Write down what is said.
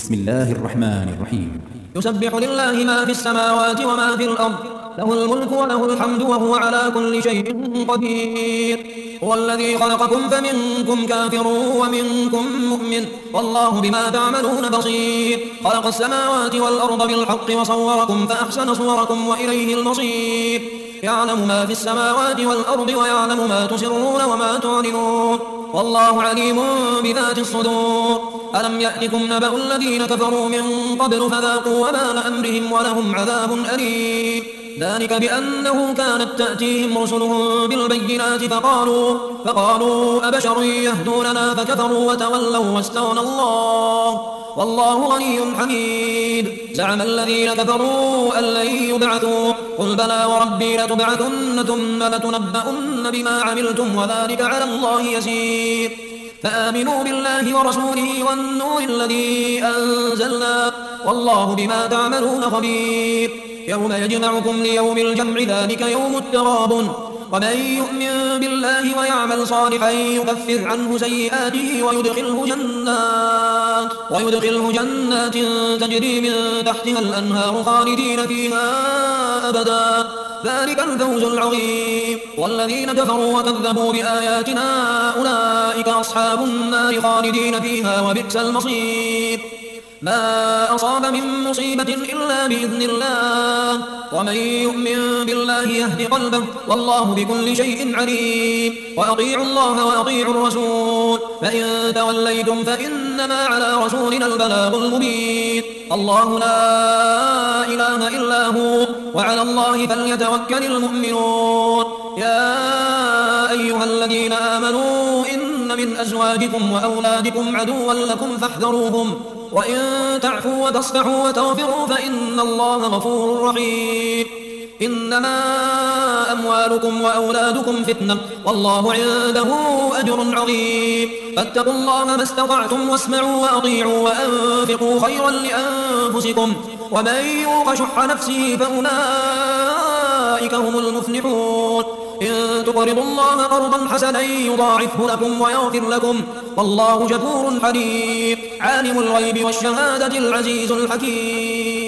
بسم الله الرحمن الرحيم. يسبح لله ما في السماوات وما في الأرض، له الملك وله الحمد وهو على كل شيء قدير. هو الذي خلقكم فمنكم كافر ومنكم مؤمن، والله بما تعملون بصير. خلق السماوات والأرض بالحق وصوركم فأحسن صوركم وإليه المصير. يعلم ما في السماوات والأرض ويعلم ما تسرون وما تعلنون، والله عليم بذات الصدور. ألم يأتكم نبأ الذين كفروا من قبل فذاقوا وبال أمرهم ولهم عذاب أليم. ذلك بأنه كانت تأتيهم رسلهم بالبينات فقالوا أبشر يهدوننا فكفروا وتولوا واستغنى الله والله غني حميد. زعم الذين كفروا أن لن يبعثوا، قل بلى وربي لتبعثن ثم لتنبؤن بما عملتم وذلك على الله يسير. فآمنوا بالله ورسوله والنور الذي أنزلنا، والله بما تعملون خبير. يوم يجمعكم ليوم الجمع ذلك يوم التغابن، ومن يؤمن بالله ويعمل صالحا يكفر عنه سيئاته ويدخله جنات تجري من تحتها الأنهار خالدين فيها أبدا، ذلك الفوز العظيم. والذين كفروا وكذبوا بآياتنا أولئك أصحاب النار خالدين فيها وبئس المصير. ما أصاب من مصيبة إلا بإذن الله، ومن يؤمن بالله يهد قلبه، والله بكل شيء عليم. وأطيعوا الله وأطيعوا الرسول، فإن توليتم فإنما على رسولنا البلاغ المبين. الله لا إله إلا هو، وعلى الله فليتوكل المؤمنون. يا أيها الذين آمنوا إن من أزواجكم وأولادكم عدوا لكم فاحذروهم، وإن تعفوا وتصفحوا وتغفروا فإن الله غفور رحيم. إنما أموالكم وأولادكم فتنة، والله عنده أجر عظيم. فاتقوا الله ما استطعتم واسمعوا وأطيعوا وأنفقوا خيرا لأنفسكم، ومن يوق شح نفسه فأولئك هم المفلحون. إن تقرضوا الله قرضا حسنا يضاعفه لكم ويغفر لكم، والله شكور حليم. عالم الغيب والشهادة العزيز الحكيم.